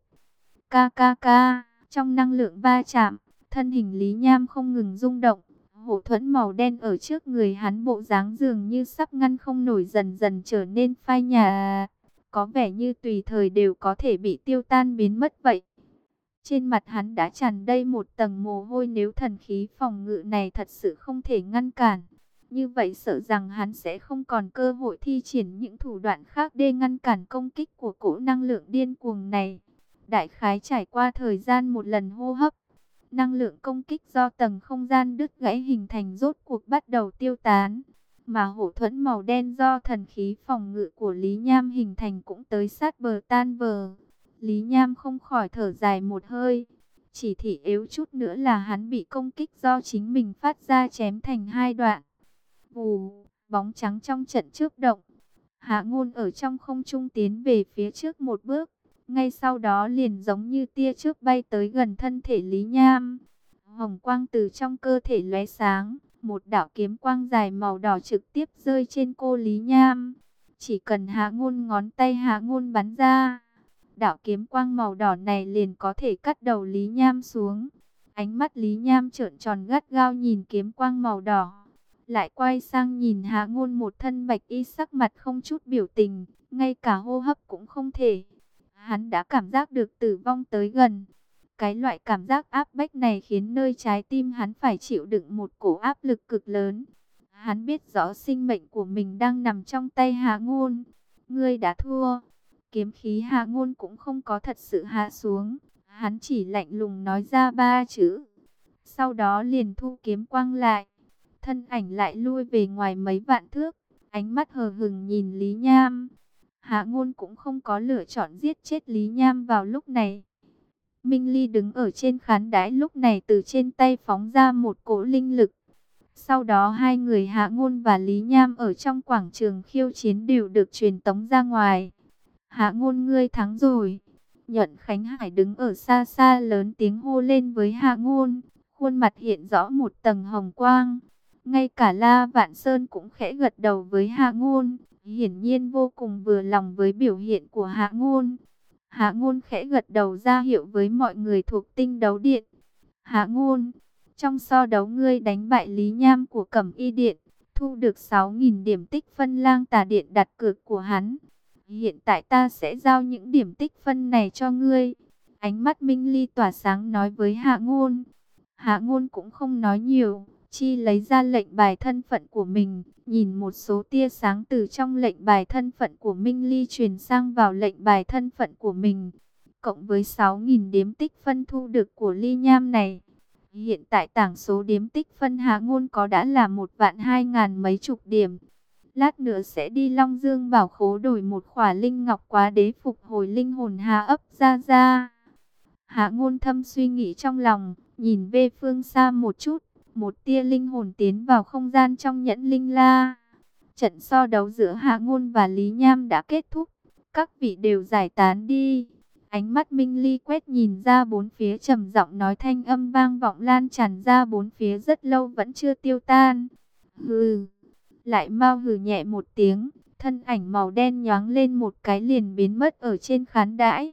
KKK, trong năng lượng va chạm, thân hình Lý Nham không ngừng rung động. Hộ thuẫn màu đen ở trước người hắn bộ dáng dường như sắp ngăn không nổi, dần dần trở nên phai nhạt. Có vẻ như tùy thời đều có thể bị tiêu tan biến mất vậy. Trên mặt hắn đã tràn đầy một tầng mồ hôi. Nếu thần khí phòng ngự này thật sự không thể ngăn cản, như vậy sợ rằng hắn sẽ không còn cơ hội thi triển những thủ đoạn khác để ngăn cản công kích của cỗ năng lượng điên cuồng này. Đại khái trải qua thời gian một lần hô hấp, năng lượng công kích do tầng không gian đứt gãy hình thành rốt cuộc bắt đầu tiêu tán. Mà hổ thuẫn màu đen do thần khí phòng ngự của Lý Nham hình thành cũng tới sát bờ tan vờ. Lý Nham không khỏi thở dài một hơi. Chỉ thị yếu chút nữa là hắn bị công kích do chính mình phát ra chém thành hai đoạn. Vù, bóng trắng trong trận chớp động. Hạ Ngôn ở trong không trung tiến về phía trước một bước. Ngay sau đó liền giống như tia chớp bay tới gần thân thể Lý Nham. Hồng quang từ trong cơ thể lóe sáng. Một đạo kiếm quang dài màu đỏ trực tiếp rơi trên cô Lý Nham. Chỉ cần Hạ Ngôn ngón tay Hạ Ngôn bắn ra, đạo kiếm quang màu đỏ này liền có thể cắt đầu Lý Nham xuống. Ánh mắt Lý Nham trợn tròn gắt gao nhìn kiếm quang màu đỏ. Lại quay sang nhìn Hạ Ngôn một thân bạch y, sắc mặt không chút biểu tình, ngay cả hô hấp cũng không thể. Hắn đã cảm giác được tử vong tới gần. Cái loại cảm giác áp bách này khiến nơi trái tim hắn phải chịu đựng một cổ áp lực cực lớn. Hắn biết rõ sinh mệnh của mình đang nằm trong tay Hạ Ngôn. Ngươi đã thua. Kiếm khí Hạ Ngôn cũng không có thật sự hạ xuống. Hắn chỉ lạnh lùng nói ra 3 chữ. Sau đó liền thu kiếm quang lại. Thân ảnh lại lui về ngoài mấy vạn thước. Ánh mắt hờ hững nhìn Lý Nham. Hạ Ngôn cũng không có lựa chọn giết chết Lý Nham vào lúc này. Minh Ly đứng ở trên khán đài lúc này từ trên tay phóng ra một cỗ linh lực. Sau đó hai người Hạ Ngôn và Lý Nham ở trong quảng trường khiêu chiến đều được truyền tống ra ngoài. Hạ Ngôn, ngươi thắng rồi. Nhuận Khánh Hải đứng ở xa xa lớn tiếng hô lên với Hạ Ngôn. Khuôn mặt hiện rõ một tầng hồng quang. Ngay cả La Vạn Sơn cũng khẽ gật đầu với Hạ Ngôn. Hiển nhiên vô cùng vừa lòng với biểu hiện của Hạ Ngôn. Hạ Ngôn khẽ gật đầu ra hiệu với mọi người thuộc Tinh Đấu Điện. Hạ Ngôn, trong so đấu ngươi đánh bại Lý Nham của Cẩm Y Điện, thu được 6.000 điểm tích phân, Lang Tà Điện đặt cược của hắn. Hiện tại ta sẽ giao những điểm tích phân này cho ngươi. Ánh mắt Minh Ly tỏa sáng nói với Hạ Ngôn. Hạ Ngôn cũng không nói nhiều, chi lấy ra lệnh bài thân phận của mình, nhìn một số tia sáng từ trong lệnh bài thân phận của Minh Ly truyền sang vào lệnh bài thân phận của mình. Cộng với 6.000 điểm tích phân thu được của Ly Nham này, hiện tại tảng số điểm tích phân Hạ Ngôn có đã là 1.200.000 mấy chục điểm. Lát nữa sẽ đi Long Dương Bảo Khố đổi một khỏa linh ngọc quá đế phục hồi linh hồn Hạ ấp ra ra. Hạ Ngôn thâm suy nghĩ trong lòng, nhìn về phương xa một chút, một tia linh hồn tiến vào không gian trong nhẫn linh la. Trận so đấu giữa Hạ Ngôn và Lý Nham đã kết thúc, các vị đều giải tán đi. Ánh mắt Minh Ly quét nhìn ra bốn phía, trầm giọng nói, thanh âm vang vọng lan tràn ra bốn phía rất lâu vẫn chưa tiêu tan. Hừ. Lại mau hừ nhẹ một tiếng, thân ảnh màu đen nhoáng lên một cái liền biến mất ở trên khán đài.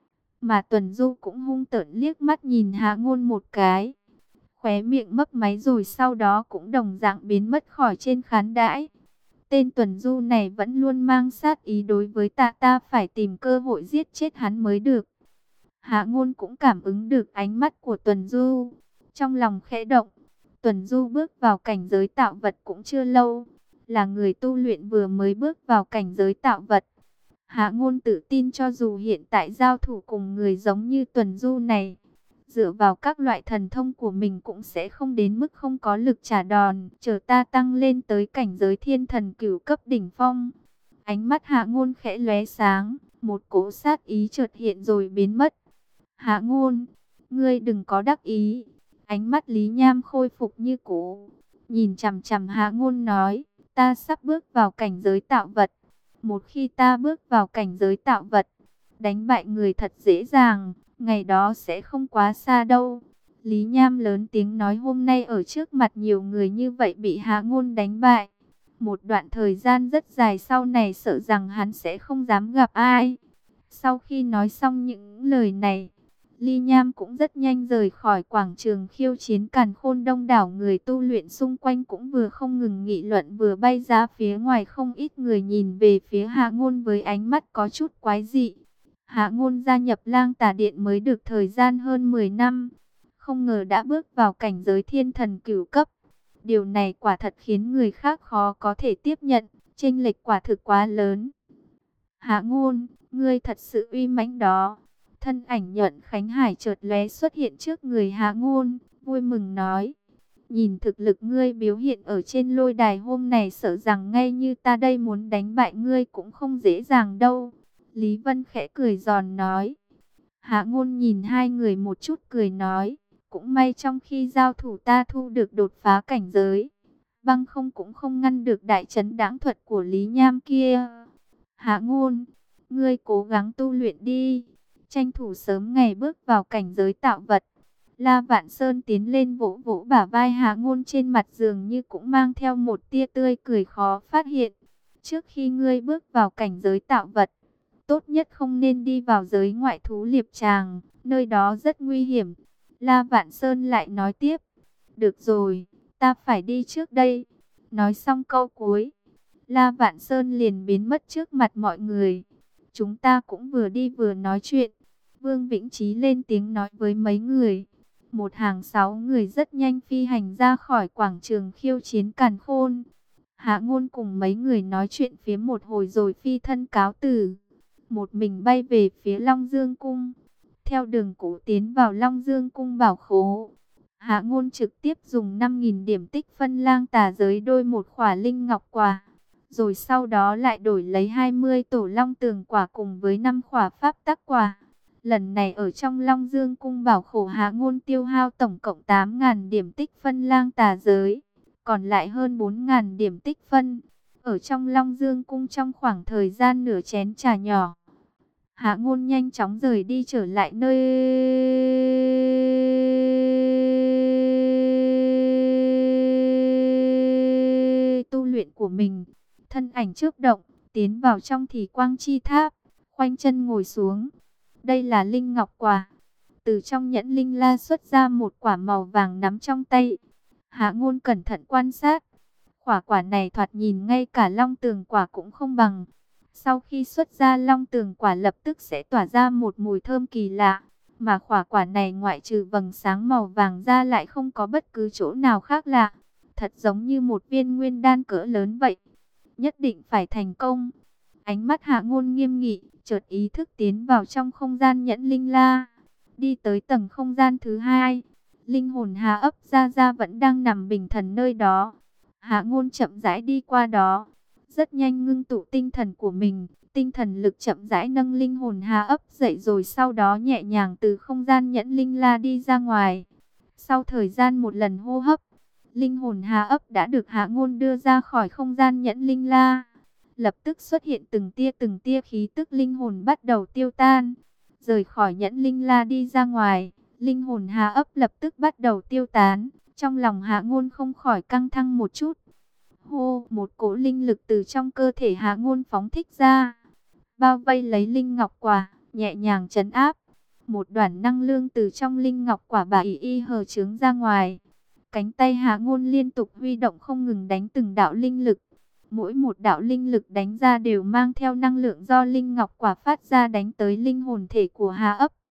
Mà Tuần Du cũng hung tợn liếc mắt nhìn Hạ Ngôn một cái, khóe miệng mấp máy rồi sau đó cũng đồng dạng biến mất khỏi trên khán đài. Tên Tuần Du này vẫn luôn mang sát ý đối với ta phải tìm cơ hội giết chết hắn mới được. Hạ Ngôn cũng cảm ứng được ánh mắt của Tuần Du, trong lòng khẽ động. Tuần Du bước vào cảnh giới tạo vật cũng chưa lâu, là người tu luyện vừa mới bước vào cảnh giới tạo vật. Hạ Ngôn tự tin cho dù hiện tại giao thủ cùng người giống như Tuần Du này, dựa vào các loại thần thông của mình cũng sẽ không đến mức không có lực trả đòn. Chờ ta tăng lên tới cảnh giới thiên thần cửu cấp đỉnh phong. Ánh mắt Hạ Ngôn khẽ lóe sáng, một cỗ sát ý chợt hiện rồi biến mất. Hạ Ngôn, ngươi đừng có đắc ý. Ánh mắt Lý Nham khôi phục như cũ, nhìn chằm chằm Hạ Ngôn nói, ta sắp bước vào cảnh giới tạo vật. Một khi ta bước vào cảnh giới tạo vật, đánh bại người thật dễ dàng, ngày đó sẽ không quá xa đâu. Lý Nham lớn tiếng nói, hôm nay ở trước mặt nhiều người như vậy bị Hạ Ngôn đánh bại. Một đoạn thời gian rất dài sau này sợ rằng hắn sẽ không dám gặp ai. Sau khi nói xong những lời này, Lý Nham cũng rất nhanh rời khỏi quảng trường khiêu chiến càn khôn. Đông đảo người tu luyện xung quanh cũng vừa không ngừng nghị luận vừa bay ra phía ngoài, không ít người nhìn về phía Hạ Ngôn với ánh mắt có chút quái dị. Hạ Ngôn gia nhập Lang Tà Điện mới được thời gian hơn 10 năm, không ngờ đã bước vào cảnh giới thiên thần cửu cấp. Điều này quả thật khiến người khác khó có thể tiếp nhận, chênh lệch quả thực quá lớn. Hạ Ngôn, ngươi thật sự uy mãnh đó. Thân ảnh Nhuận Khánh Hải chợt lóe xuất hiện trước người Hạ Ngôn, vui mừng nói, nhìn thực lực ngươi biểu hiện ở trên lôi đài hôm nay sợ rằng ngay như ta đây muốn đánh bại ngươi cũng không dễ dàng đâu. Lý Vân khẽ cười giòn nói. Hạ Ngôn nhìn hai người một chút cười nói, cũng may trong khi giao thủ ta thu được đột phá cảnh giới, băng không cũng không ngăn được đại trấn đãng thuật của Lý Nham kia. Hạ Ngôn, ngươi cố gắng tu luyện đi, tranh thủ sớm ngày bước vào cảnh giới tạo vật. La Vạn Sơn tiến lên vỗ vỗ bả vai Hạ Ngôn, trên mặt dường như cũng mang theo một tia tươi cười khó phát hiện. Trước khi ngươi bước vào cảnh giới tạo vật, tốt nhất không nên đi vào giới ngoại thú liệp tràng, nơi đó rất nguy hiểm. La Vạn Sơn lại nói tiếp, được rồi, ta phải đi trước đây. Nói xong câu cuối, La Vạn Sơn liền biến mất trước mặt mọi người. Chúng ta cũng vừa đi vừa nói chuyện. Vương Vĩnh Chí lên tiếng nói với mấy người. Một hàng 6 người rất nhanh phi hành ra khỏi quảng trường khiêu chiến càn khôn. Hạ Ngôn cùng mấy người nói chuyện phía một hồi rồi phi thân cáo từ, một mình bay về phía Long Dương Cung. theo đường cũ tiến vào Long Dương cung bảo khố. Hạ Ngôn trực tiếp dùng 5.000 điểm tích phân lang tà giới đôi một khỏa linh ngọc quả, rồi sau đó lại đổi lấy 20 tổ long tường quả cùng với 5 khỏa pháp tắc quả. Lần này ở trong Long Dương cung bảo khố, Hạ Ngôn tiêu hao tổng cộng 8.000 điểm tích phân lang tà giới, còn lại hơn 4.000 điểm tích phân. Ở trong Long Dương cung trong khoảng thời gian nửa chén trà nhỏ, Hạ Ngôn nhanh chóng rời đi trở lại nơi tu luyện của mình. Thân ảnh chớp động, tiến vào trong Thì Quang Chi Tháp, khoanh chân ngồi xuống. Đây là linh ngọc quả. Từ trong nhẫn linh la xuất ra một quả màu vàng nắm trong tay. Hạ Ngôn cẩn thận quan sát. Quả này thoạt nhìn ngay cả long tường quả cũng không bằng. Sau khi xuất ra long tường quả lập tức sẽ tỏa ra một mùi thơm kỳ lạ. Mà quả này ngoại trừ vầng sáng màu vàng ra lại không có bất cứ chỗ nào khác lạ. Thật giống như một viên nguyên đan cỡ lớn vậy. Nhất định phải thành công. Ánh mắt Hạ Ngôn nghiêm nghị, chợt ý thức tiến vào trong không gian nhẫn linh la. Đi tới tầng không gian thứ 2. Linh hồn Hà ấp ra vẫn đang nằm bình thần nơi đó. Hạ Ngôn chậm rãi đi qua đó, rất nhanh ngưng tụ tinh thần của mình. Tinh thần lực chậm rãi nâng linh hồn Hà ấp dậy, rồi sau đó nhẹ nhàng từ không gian nhẫn linh la đi ra ngoài. Sau thời gian một lần hô hấp, linh hồn Hà ấp đã được Hạ Ngôn đưa ra khỏi không gian nhẫn linh la. Lập tức xuất hiện từng tia khí tức linh hồn bắt đầu tiêu tan. Rời khỏi nhẫn linh la đi ra ngoài, linh hồn Hà ấp lập tức bắt đầu tiêu tán. Trong lòng Hạ Ngôn không khỏi căng thẳng một chút. Hô, một cỗ linh lực từ trong cơ thể Hạ Ngôn phóng thích ra, bao vây lấy linh ngọc quả, nhẹ nhàng trấn áp. Một đoàn năng lượng từ trong linh ngọc quả bà y hờ trướng ra ngoài. Cánh tay Hạ Ngôn liên tục huy động không ngừng đánh từng đạo linh lực. Mỗi một đạo linh lực đánh ra đều mang theo năng lượng do linh ngọc quả phát ra, đánh tới linh hồn thể của Hà ấp.